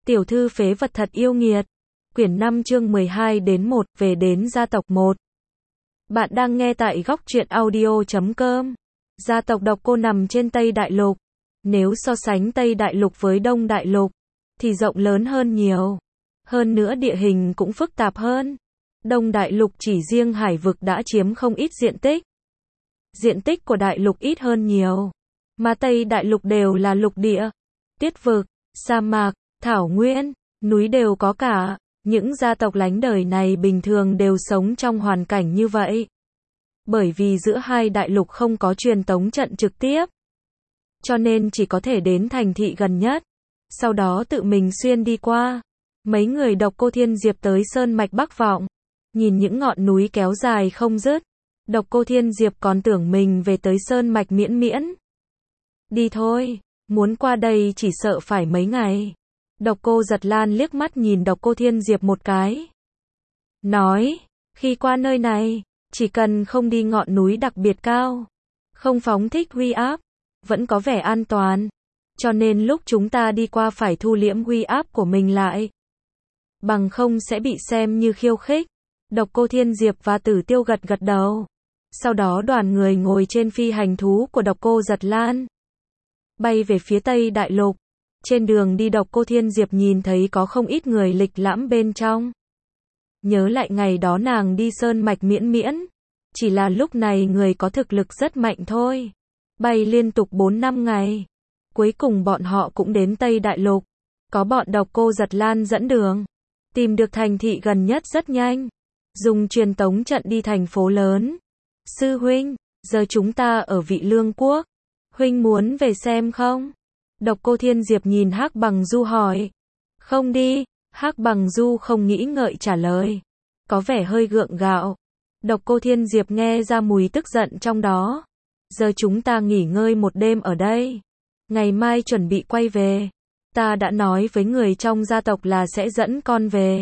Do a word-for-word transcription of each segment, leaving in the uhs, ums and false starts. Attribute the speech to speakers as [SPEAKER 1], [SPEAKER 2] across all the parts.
[SPEAKER 1] Tiểu thư phế vật thật yêu nghiệt. Quyển năm chương mười hai đến một, về đến gia tộc một. Bạn đang nghe tại góc truyện audio chấm com. Gia tộc Độc Cô nằm trên Tây Đại Lục. Nếu so sánh Tây Đại Lục với Đông Đại Lục, thì rộng lớn hơn nhiều. Hơn nữa địa hình cũng phức tạp hơn. Đông Đại Lục chỉ riêng hải vực đã chiếm không ít diện tích. Diện tích của Đại Lục ít hơn nhiều. Mà Tây Đại Lục đều là lục địa. Tuyết vực, sa mạc, thảo nguyên, núi đều có cả. Những gia tộc lánh đời này bình thường đều sống trong hoàn cảnh như vậy. Bởi vì giữa hai đại lục không có truyền tống trận trực tiếp, cho nên chỉ có thể đến thành thị gần nhất, sau đó tự mình xuyên đi qua. Mấy người Độc Cô Thiên Diệp tới Sơn Mạch Bắc Vọng, nhìn những ngọn núi kéo dài không dứt. Độc Cô Thiên Diệp còn tưởng mình về tới Sơn Mạch Miễn Miễn. Đi thôi, muốn qua đây chỉ sợ phải mấy ngày. Độc Cô Giật Lan liếc mắt nhìn Độc Cô Thiên Diệp một cái. Nói, khi qua nơi này, chỉ cần không đi ngọn núi đặc biệt cao, không phóng thích uy áp, vẫn có vẻ an toàn. Cho nên lúc chúng ta đi qua phải thu liễm uy áp của mình lại. Bằng không sẽ bị xem như khiêu khích. Độc Cô Thiên Diệp và Tử Tiêu gật gật đầu. Sau đó đoàn người ngồi trên phi hành thú của Độc Cô Giật Lan, bay về phía Tây Đại Lục. Trên đường đi Độc Cô Thiên Diệp nhìn thấy có không ít người lịch lãm bên trong. Nhớ lại ngày đó nàng đi Sơn Mạch Miễn Miễn. Chỉ là lúc này người có thực lực rất mạnh thôi. Bay liên tục bốn năm ngày. Cuối cùng bọn họ cũng đến Tây Đại Lục. Có bọn Độc Cô Giật Lan dẫn đường. Tìm được thành thị gần nhất rất nhanh. Dùng truyền tống trận đi thành phố lớn. Sư huynh, giờ chúng ta ở Vị Lương Quốc. Huynh muốn về xem không? Độc Cô Thiên Diệp nhìn Hắc Bằng Du hỏi. Không đi. Hắc Bằng Du không nghĩ ngợi trả lời. Có vẻ hơi gượng gạo. Độc Cô Thiên Diệp nghe ra mùi tức giận trong đó. Giờ chúng ta nghỉ ngơi một đêm ở đây. Ngày mai chuẩn bị quay về. Ta đã nói với người trong gia tộc là sẽ dẫn con về.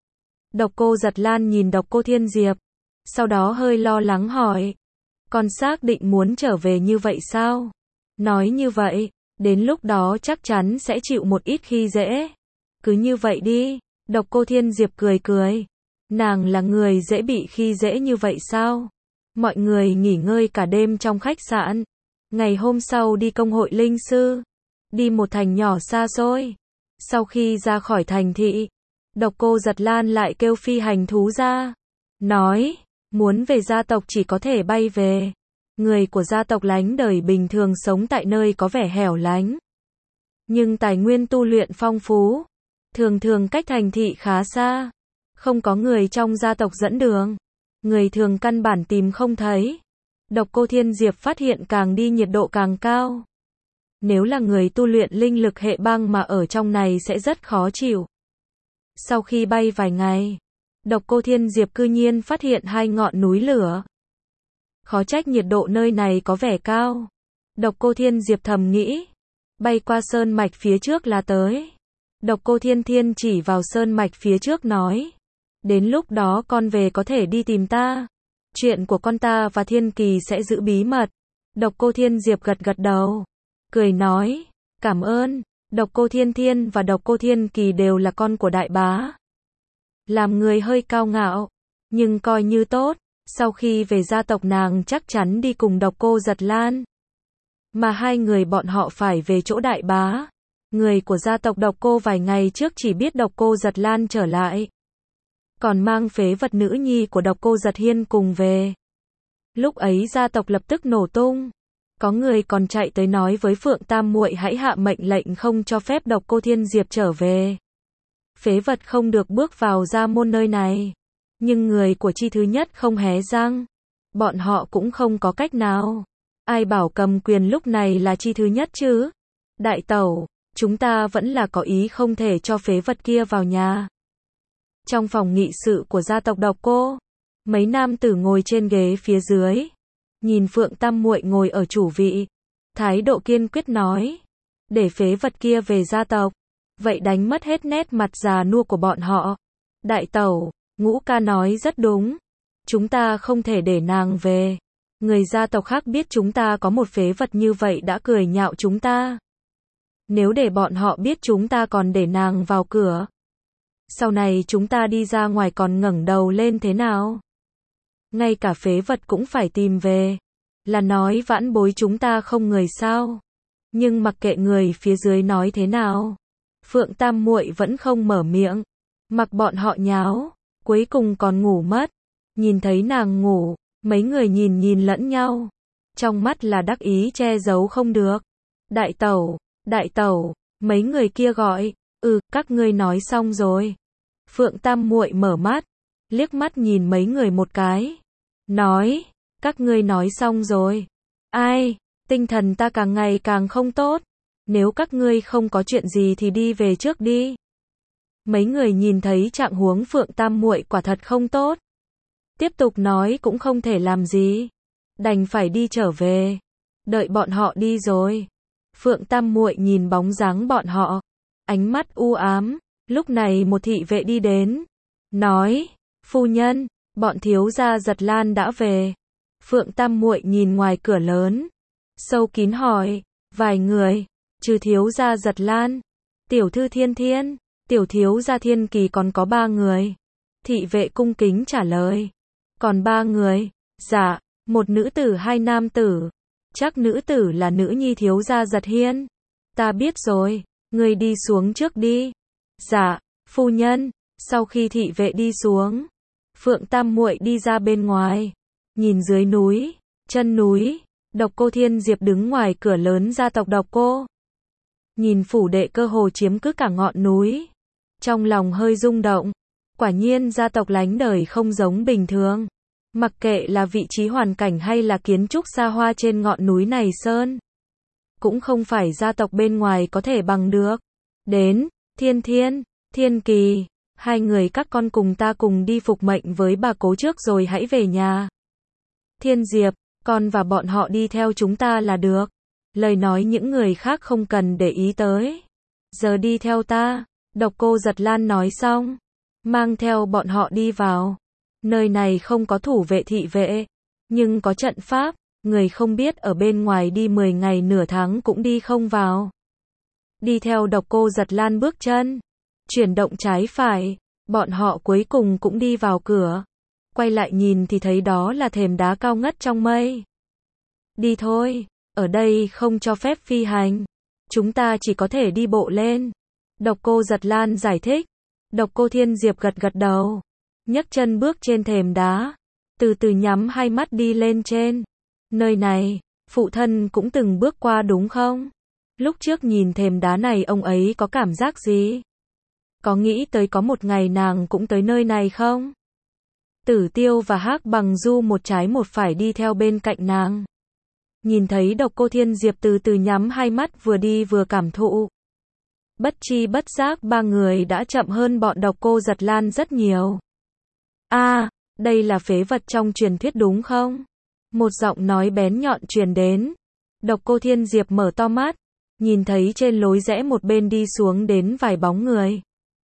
[SPEAKER 1] Độc Cô Giật Lan nhìn Độc Cô Thiên Diệp. Sau đó hơi lo lắng hỏi. Con xác định muốn trở về như vậy sao? Nói như vậy, đến lúc đó chắc chắn sẽ chịu một ít khi dễ. Cứ như vậy đi. Độc Cô Thiên Diệp cười cười. Nàng là người dễ bị khi dễ như vậy sao? Mọi người nghỉ ngơi cả đêm trong khách sạn. Ngày hôm sau đi công hội linh sư. Đi một thành nhỏ xa xôi. Sau khi ra khỏi thành thị, Độc Cô Giật Lan lại kêu phi hành thú ra. Nói, muốn về gia tộc chỉ có thể bay về. Người của gia tộc lánh đời bình thường sống tại nơi có vẻ hẻo lánh. Nhưng tài nguyên tu luyện phong phú. Thường thường cách thành thị khá xa. Không có người trong gia tộc dẫn đường. Người thường căn bản tìm không thấy. Độc Cô Thiên Diệp phát hiện càng đi nhiệt độ càng cao. Nếu là người tu luyện linh lực hệ băng mà ở trong này sẽ rất khó chịu. Sau khi bay vài ngày, Độc Cô Thiên Diệp cư nhiên phát hiện hai ngọn núi lửa. Khó trách nhiệt độ nơi này có vẻ cao. Độc Cô Thiên Diệp thầm nghĩ. Bay qua sơn mạch phía trước là tới. Độc Cô Thiên Thiên chỉ vào sơn mạch phía trước nói. Đến lúc đó con về có thể đi tìm ta. Chuyện của con ta và Thiên Kỳ sẽ giữ bí mật. Độc Cô Thiên Diệp gật gật đầu. Cười nói. Cảm ơn. Độc Cô Thiên Thiên và Độc Cô Thiên Kỳ đều là con của đại bá. Làm người hơi cao ngạo. Nhưng coi như tốt. Sau khi về gia tộc nàng chắc chắn đi cùng Độc Cô Giật Lan. Mà hai người bọn họ phải về chỗ đại bá. Người của gia tộc Độc Cô vài ngày trước chỉ biết Độc Cô Giật Lan trở lại. Còn mang phế vật nữ nhi của Độc Cô Giật Hiên cùng về. Lúc ấy gia tộc lập tức nổ tung. Có người còn chạy tới nói với Phượng Tam muội hãy hạ mệnh lệnh không cho phép Độc Cô Thiên Diệp trở về. Phế vật không được bước vào gia môn nơi này. Nhưng người của chi thứ nhất không hé răng. Bọn họ cũng không có cách nào. Ai bảo cầm quyền lúc này là chi thứ nhất chứ? Đại tẩu, chúng ta vẫn là có ý không thể cho phế vật kia vào nhà. Trong phòng nghị sự của gia tộc Độc Cô, mấy nam tử ngồi trên ghế phía dưới. Nhìn Phượng Tam muội ngồi ở chủ vị. Thái độ kiên quyết nói. Để phế vật kia về gia tộc. Vậy đánh mất hết nét mặt già nua của bọn họ. Đại tẩu, Ngũ ca nói rất đúng. Chúng ta không thể để nàng về. Người gia tộc khác biết chúng ta có một phế vật như vậy đã cười nhạo chúng ta. Nếu để bọn họ biết chúng ta còn để nàng vào cửa, sau này chúng ta đi ra ngoài còn ngẩng đầu lên thế nào? Ngay cả phế vật cũng phải tìm về. Là nói vãn bối chúng ta không người sao? Nhưng mặc kệ người phía dưới nói thế nào, Phượng Tam muội vẫn không mở miệng, mặc bọn họ nháo, cuối cùng còn ngủ mất. Nhìn thấy nàng ngủ, mấy người nhìn nhìn lẫn nhau, trong mắt là đắc ý che giấu không được. Đại tẩu, đại tẩu, mấy người kia gọi, ừ, các ngươi nói xong rồi. Phượng Tam muội mở mắt, liếc mắt nhìn mấy người một cái, nói, các ngươi nói xong rồi. Ai, tinh thần ta càng ngày càng không tốt, nếu các ngươi không có chuyện gì thì đi về trước đi. Mấy người nhìn thấy trạng huống Phượng Tam muội quả thật không tốt, tiếp tục nói cũng không thể làm gì, đành phải đi trở về. Đợi bọn họ đi rồi, Phượng Tam muội nhìn bóng dáng bọn họ, ánh mắt u ám. Lúc này một thị vệ đi đến, nói, phu nhân, bọn thiếu gia Giật Lan đã về. Phượng Tam muội nhìn ngoài cửa lớn, sâu kín hỏi, vài người, trừ thiếu gia Giật Lan, tiểu thư Thiên Thiên, tiểu thiếu gia Thiên Kỳ còn có ba người. Thị vệ cung kính trả lời, còn ba người, dạ, một nữ tử hai nam tử, chắc nữ tử là nữ nhi thiếu gia Giật Hiên. Ta biết rồi, ngươi đi xuống trước đi. Dạ, phu nhân. Sau khi thị vệ đi xuống, Phượng Tam muội đi ra bên ngoài, nhìn dưới núi, chân núi, Độc Cô Thiên Diệp đứng ngoài cửa lớn gia tộc Độc Cô. Nhìn phủ đệ cơ hồ chiếm cứ cả ngọn núi, trong lòng hơi rung động, quả nhiên gia tộc lánh đời không giống bình thường. Mặc kệ là vị trí hoàn cảnh hay là kiến trúc xa hoa trên ngọn núi này sơn, cũng không phải gia tộc bên ngoài có thể bằng được. Đến, Thiên Thiên, Thiên Kỳ, hai người các con cùng ta cùng đi phục mệnh với bà cố trước rồi hãy về nhà. Thiên Diệp, con và bọn họ đi theo chúng ta là được. Lời nói những người khác không cần để ý tới. Giờ đi theo ta. Độc Cô Giật Lan nói xong, mang theo bọn họ đi vào. Nơi này không có thủ vệ thị vệ, nhưng có trận pháp, người không biết ở bên ngoài đi mười ngày nửa tháng cũng đi không vào. Đi theo Độc Cô Giật Lan bước chân, chuyển động trái phải, bọn họ cuối cùng cũng đi vào cửa. Quay lại nhìn thì thấy đó là thềm đá cao ngất trong mây. Đi thôi, ở đây không cho phép phi hành, chúng ta chỉ có thể đi bộ lên. Độc Cô Giật Lan giải thích. Độc Cô Thiên Diệp gật gật đầu, nhấc chân bước trên thềm đá, từ từ nhắm hai mắt đi lên trên. Nơi này, phụ thân cũng từng bước qua đúng không? Lúc trước nhìn thềm đá này ông ấy có cảm giác gì? Có nghĩ tới có một ngày nàng cũng tới nơi này không? Tử Tiêu và Hắc Bằng Du một trái một phải đi theo bên cạnh nàng. Nhìn thấy Độc Cô Thiên Diệp từ từ nhắm hai mắt vừa đi vừa cảm thụ. Bất chi bất giác ba người đã chậm hơn bọn Độc Cô Giật Lan rất nhiều. A, à, đây là phế vật trong truyền thuyết đúng không? Một giọng nói bén nhọn truyền đến. Độc Cô Thiên Diệp mở to mắt, nhìn thấy trên lối rẽ một bên đi xuống đến vài bóng người.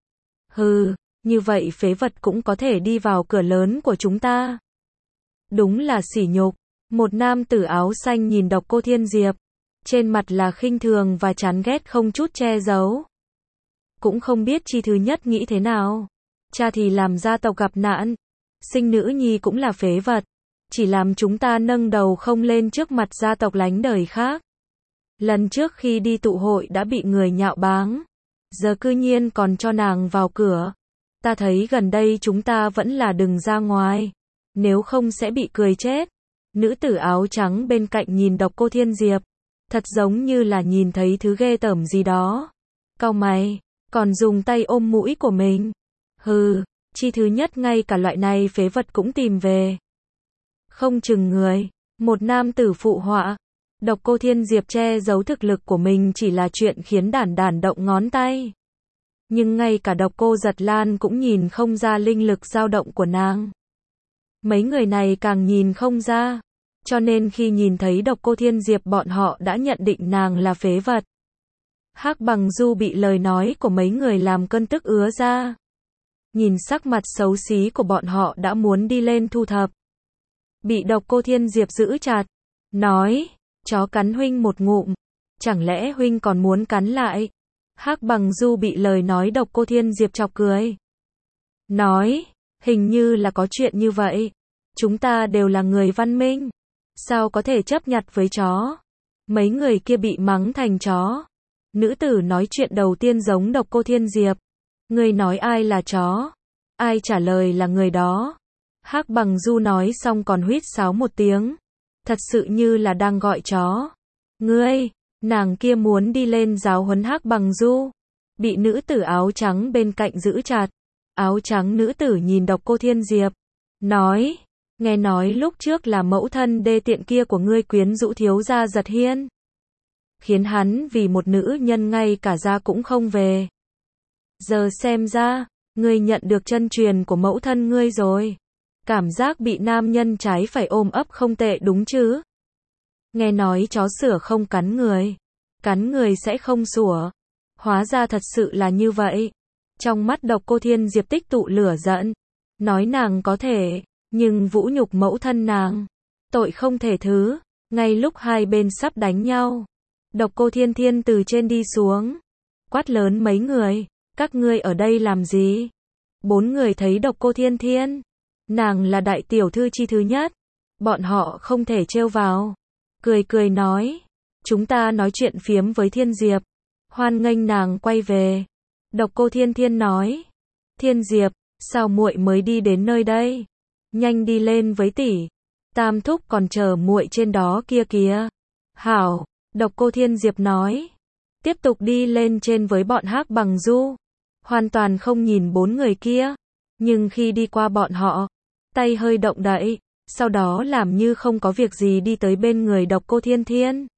[SPEAKER 1] Hừ, như vậy phế vật cũng có thể đi vào cửa lớn của chúng ta. Đúng là sỉ nhục. Một nam tử áo xanh nhìn Độc Cô Thiên Diệp, trên mặt là khinh thường và chán ghét không chút che giấu. Cũng không biết chi thứ nhất nghĩ thế nào. Cha thì làm gia tộc gặp nạn, sinh nữ nhi cũng là phế vật, chỉ làm chúng ta nâng đầu không lên trước mặt gia tộc lánh đời khác. Lần trước khi đi tụ hội đã bị người nhạo báng, giờ cư nhiên còn cho nàng vào cửa. Ta thấy gần đây chúng ta vẫn là đừng ra ngoài, nếu không sẽ bị cười chết. Nữ tử áo trắng bên cạnh nhìn Độc Cô Thiên Diệp, thật giống như là nhìn thấy thứ ghê tởm gì đó. Cau mày, còn dùng tay ôm mũi của mình. Hừ, chi thứ nhất ngay cả loại này phế vật cũng tìm về. Không chừng người, một nam tử phụ họa. Độc Cô Thiên Diệp che giấu thực lực của mình chỉ là chuyện khiến đản đản động ngón tay. Nhưng ngay cả Độc Cô Giật Lan cũng nhìn không ra linh lực dao động của nàng. Mấy người này càng nhìn không ra, cho nên khi nhìn thấy Độc Cô Thiên Diệp bọn họ đã nhận định nàng là phế vật. Hắc Bằng Du bị lời nói của mấy người làm cơn tức ứa ra. Nhìn sắc mặt xấu xí của bọn họ đã muốn đi lên thu thập. Bị Độc Cô Thiên Diệp giữ chặt, nói, chó cắn huynh một ngụm, chẳng lẽ huynh còn muốn cắn lại? Hắc Bằng Du bị lời nói Độc Cô Thiên Diệp chọc cười. Nói, hình như là có chuyện như vậy. Chúng ta đều là người văn minh. Sao có thể chấp nhặt với chó? Mấy người kia bị mắng thành chó. Nữ tử nói chuyện đầu tiên giống Độc Cô Thiên Diệp. Ngươi nói ai là chó? Ai trả lời là người đó. Hắc Bằng Du nói xong còn huýt sáo một tiếng. Thật sự như là đang gọi chó. Ngươi, nàng kia muốn đi lên giáo huấn Hắc Bằng Du. Bị nữ tử áo trắng bên cạnh giữ chặt. Áo trắng nữ tử nhìn Độc Cô Thiên Diệp. Nói, nghe nói lúc trước là mẫu thân đê tiện kia của ngươi quyến rũ thiếu gia Giật Hiên. Khiến hắn vì một nữ nhân ngay cả gia cũng không về. Giờ xem ra, ngươi nhận được chân truyền của mẫu thân ngươi rồi. Cảm giác bị nam nhân trái phải ôm ấp không tệ đúng chứ? Nghe nói chó sủa không cắn người. Cắn người sẽ không sủa. Hóa ra thật sự là như vậy. Trong mắt Độc Cô Thiên Diệp tích tụ lửa giận. Nói nàng có thể, nhưng vũ nhục mẫu thân nàng. Tội không thể thứ. Ngay lúc hai bên sắp đánh nhau. Độc Cô Thiên Thiên từ trên đi xuống. Quát lớn mấy người. Các ngươi ở đây làm gì? Bốn người thấy Độc Cô Thiên Thiên. Nàng là đại tiểu thư chi thứ nhất. Bọn họ không thể trêu vào. Cười cười nói. Chúng ta nói chuyện phiếm với Thiên Diệp. Hoan nghênh nàng quay về. Độc Cô Thiên Thiên nói. Thiên Diệp, sao muội mới đi đến nơi đây? Nhanh đi lên với tỷ. Tam thúc còn chờ muội trên đó kia kìa. Hảo, Độc Cô Thiên Diệp nói. Tiếp tục đi lên trên với bọn Hắc Bằng Du. Hoàn toàn không nhìn bốn người kia. Nhưng khi đi qua bọn họ, tay hơi động đậy, sau đó làm như không có việc gì đi tới bên người Độc Cô Thiên Thiên.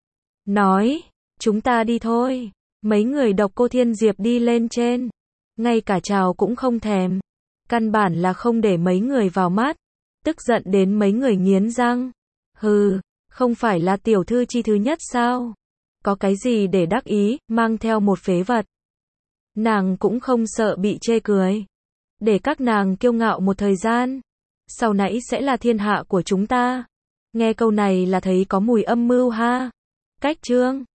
[SPEAKER 1] Nói, chúng ta đi thôi. Mấy người Độc Cô Thiên Diệp đi lên trên. Ngay cả chào cũng không thèm. Căn bản là không để mấy người vào mắt. Tức giận đến mấy người nghiến răng. Hừ, không phải là tiểu thư chi thứ nhất sao? Có cái gì để đắc ý, mang theo một phế vật. Nàng cũng không sợ bị chê cười. Để các nàng kiêu ngạo một thời gian. Sau nãy sẽ là thiên hạ của chúng ta. Nghe câu này là thấy có mùi âm mưu ha. Cách chương